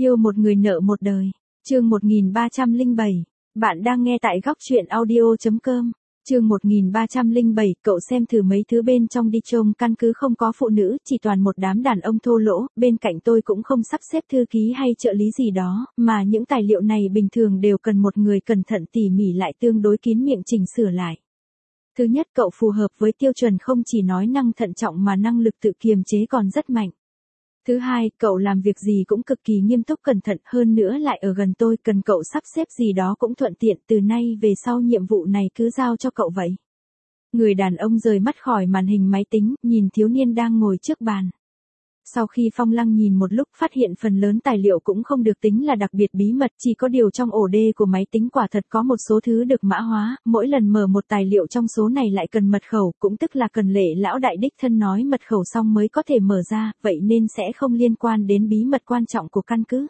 Yêu một người nợ một đời. Chương 1307. Bạn đang nghe tại góc truyện audio.com. Chương 1307, cậu xem thử mấy thứ bên trong đi, trông căn cứ không có phụ nữ, chỉ toàn một đám đàn ông thô lỗ, bên cạnh tôi cũng không sắp xếp thư ký hay trợ lý gì đó, mà những tài liệu này bình thường đều cần một người cẩn thận tỉ mỉ lại tương đối kín miệng chỉnh sửa lại. Thứ nhất, cậu phù hợp với tiêu chuẩn không chỉ nói năng thận trọng mà năng lực tự kiềm chế còn rất mạnh. Thứ hai, cậu làm việc gì cũng cực kỳ nghiêm túc cẩn thận, hơn nữa lại ở gần tôi, cần cậu sắp xếp gì đó cũng thuận tiện, từ nay về sau nhiệm vụ này cứ giao cho cậu vậy. Người đàn ông rời mắt khỏi màn hình máy tính, nhìn thiếu niên đang ngồi trước bàn. Sau khi Phong Lăng nhìn một lúc, phát hiện phần lớn tài liệu cũng không được tính là đặc biệt bí mật, chỉ có điều trong ổ đê của máy tính quả thật có một số thứ được mã hóa, mỗi lần mở một tài liệu trong số này lại cần mật khẩu, cũng tức là cần Lệ lão đại đích thân nói mật khẩu xong mới có thể mở ra, vậy nên sẽ không liên quan đến bí mật quan trọng của căn cứ.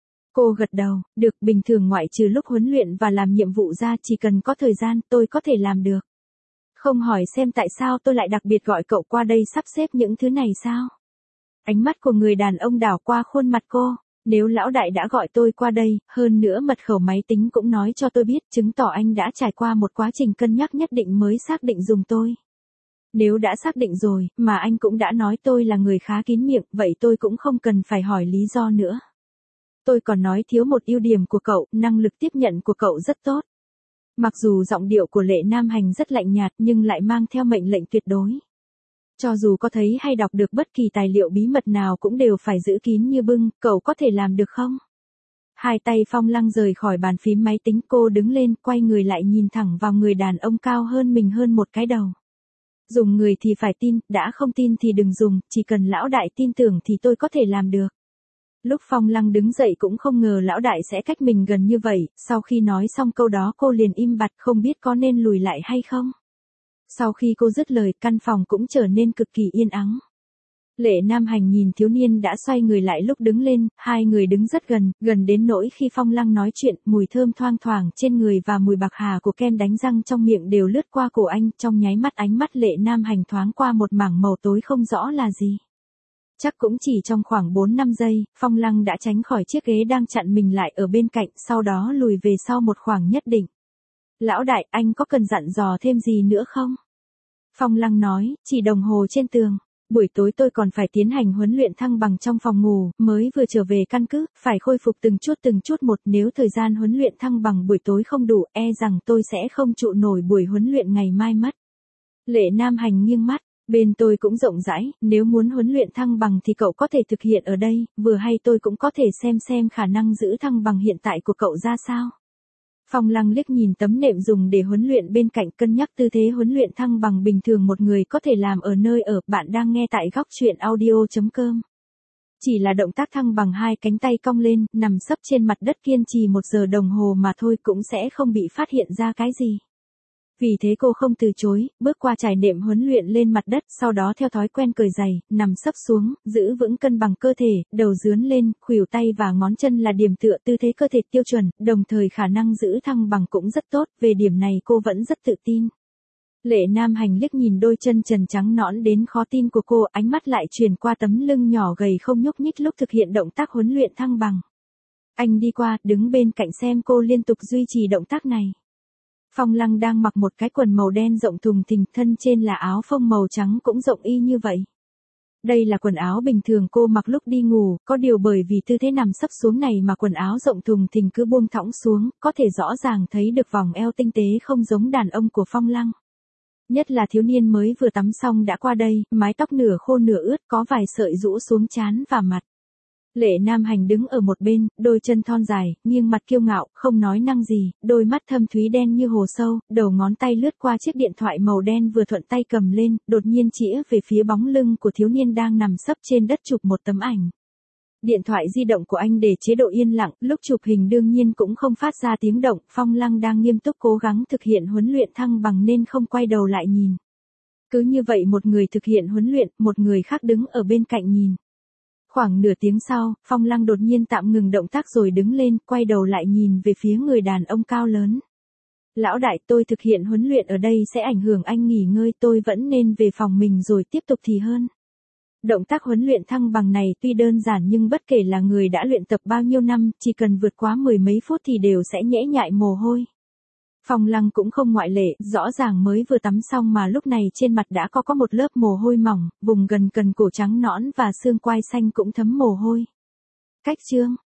Cô gật đầu, được, bình thường ngoại trừ lúc huấn luyện và làm nhiệm vụ ra, chỉ cần có thời gian, tôi có thể làm được. Không hỏi xem tại sao tôi lại đặc biệt gọi cậu qua đây sắp xếp những thứ này sao? Ánh mắt của người đàn ông đảo qua khuôn mặt cô, nếu lão đại đã gọi tôi qua đây, hơn nữa mật khẩu máy tính cũng nói cho tôi biết, chứng tỏ anh đã trải qua một quá trình cân nhắc nhất định mới xác định dùng tôi. Nếu đã xác định rồi, mà anh cũng đã nói tôi là người khá kín miệng, vậy tôi cũng không cần phải hỏi lý do nữa. Tôi còn nói thiếu một ưu điểm của cậu, năng lực tiếp nhận của cậu rất tốt. Mặc dù giọng điệu của Lệ Nam Hành rất lạnh nhạt nhưng lại mang theo mệnh lệnh tuyệt đối. Cho dù có thấy hay đọc được bất kỳ tài liệu bí mật nào cũng đều phải giữ kín như bưng, cậu có thể làm được không? Hai tay Phong Lăng rời khỏi bàn phím máy tính, cô đứng lên, quay người lại nhìn thẳng vào người đàn ông cao hơn mình hơn một cái đầu. Dùng người thì phải tin, đã không tin thì đừng dùng, chỉ cần lão đại tin tưởng thì tôi có thể làm được. Lúc Phong Lăng đứng dậy cũng không ngờ lão đại sẽ cách mình gần như vậy, sau khi nói xong câu đó cô liền im bặt, không biết có nên lùi lại hay không. Sau khi cô dứt lời, căn phòng cũng trở nên cực kỳ yên ắng. Lệ Nam Hành nhìn thiếu niên đã xoay người lại lúc đứng lên, hai người đứng rất gần, gần đến nỗi khi Phong Lăng nói chuyện, mùi thơm thoang thoảng trên người và mùi bạc hà của kem đánh răng trong miệng đều lướt qua cổ anh, trong nháy mắt ánh mắt Lệ Nam Hành thoáng qua một mảng màu tối không rõ là gì. Chắc cũng chỉ trong khoảng 4-5 giây, Phong Lăng đã tránh khỏi chiếc ghế đang chặn mình lại ở bên cạnh, sau đó lùi về sau một khoảng nhất định. Lão đại, anh có cần dặn dò thêm gì nữa không? Phong Lăng nói, chỉ đồng hồ trên tường. Buổi tối tôi còn phải tiến hành huấn luyện thăng bằng trong phòng ngủ, mới vừa trở về căn cứ, phải khôi phục từng chút một, nếu thời gian huấn luyện thăng bằng buổi tối không đủ, e rằng tôi sẽ không trụ nổi buổi huấn luyện ngày mai mất. Lệ Nam Hành nghiêng mắt, bên tôi cũng rộng rãi, nếu muốn huấn luyện thăng bằng thì cậu có thể thực hiện ở đây, vừa hay tôi cũng có thể xem khả năng giữ thăng bằng hiện tại của cậu ra sao. Phong Lăng liếc nhìn tấm nệm dùng để huấn luyện bên cạnh, cân nhắc tư thế huấn luyện thăng bằng bình thường một người có thể làm ở nơi ở. Bạn đang nghe tại góc truyện audio.com. Chỉ là động tác thăng bằng hai cánh tay cong lên, nằm sấp trên mặt đất kiên trì 1 giờ đồng hồ mà thôi cũng sẽ không bị phát hiện ra cái gì. Vì thế cô không từ chối, bước qua trải nệm huấn luyện lên mặt đất, sau đó theo thói quen cởi giày, nằm sấp xuống, giữ vững cân bằng cơ thể, đầu dướn lên, khuỷu tay và ngón chân là điểm tựa, tư thế cơ thể tiêu chuẩn, đồng thời khả năng giữ thăng bằng cũng rất tốt, về điểm này cô vẫn rất tự tin. Lệ Nam Hành liếc nhìn đôi chân trần trắng nõn đến khó tin của cô, ánh mắt lại truyền qua tấm lưng nhỏ gầy không nhúc nhích lúc thực hiện động tác huấn luyện thăng bằng. Anh đi qua, đứng bên cạnh xem cô liên tục duy trì động tác này. Phong Lăng đang mặc một cái quần màu đen rộng thùng thình, thân trên là áo phông màu trắng cũng rộng y như vậy. Đây là quần áo bình thường cô mặc lúc đi ngủ, có điều bởi vì tư thế nằm sấp xuống này mà quần áo rộng thùng thình cứ buông thõng xuống, có thể rõ ràng thấy được vòng eo tinh tế không giống đàn ông của Phong Lăng. Nhất là thiếu niên mới vừa tắm xong đã qua đây, mái tóc nửa khô nửa ướt, có vài sợi rũ xuống trán và mặt. Lệ Nam Hành đứng ở một bên, đôi chân thon dài, nghiêng mặt kiêu ngạo, không nói năng gì, đôi mắt thâm thúy đen như hồ sâu, đầu ngón tay lướt qua chiếc điện thoại màu đen vừa thuận tay cầm lên, đột nhiên chĩa về phía bóng lưng của thiếu niên đang nằm sấp trên đất chụp một tấm ảnh. Điện thoại di động của anh để chế độ yên lặng, lúc chụp hình đương nhiên cũng không phát ra tiếng động, Phong Lăng đang nghiêm túc cố gắng thực hiện huấn luyện thăng bằng nên không quay đầu lại nhìn. Cứ như vậy một người thực hiện huấn luyện, một người khác đứng ở bên cạnh nhìn. Khoảng nửa tiếng sau, Phong Lăng đột nhiên tạm ngừng động tác rồi đứng lên, quay đầu lại nhìn về phía người đàn ông cao lớn. Lão đại, tôi thực hiện huấn luyện ở đây sẽ ảnh hưởng anh nghỉ ngơi, tôi vẫn nên về phòng mình rồi tiếp tục thì hơn. Động tác huấn luyện thăng bằng này tuy đơn giản nhưng bất kể là người đã luyện tập bao nhiêu năm, chỉ cần vượt quá mười mấy phút thì đều sẽ nhễ nhại mồ hôi. Phong Lăng cũng không ngoại lệ, rõ ràng mới vừa tắm xong mà lúc này trên mặt đã có một lớp mồ hôi mỏng, vùng gần cổ trắng nõn và xương quai xanh cũng thấm mồ hôi. Cách chương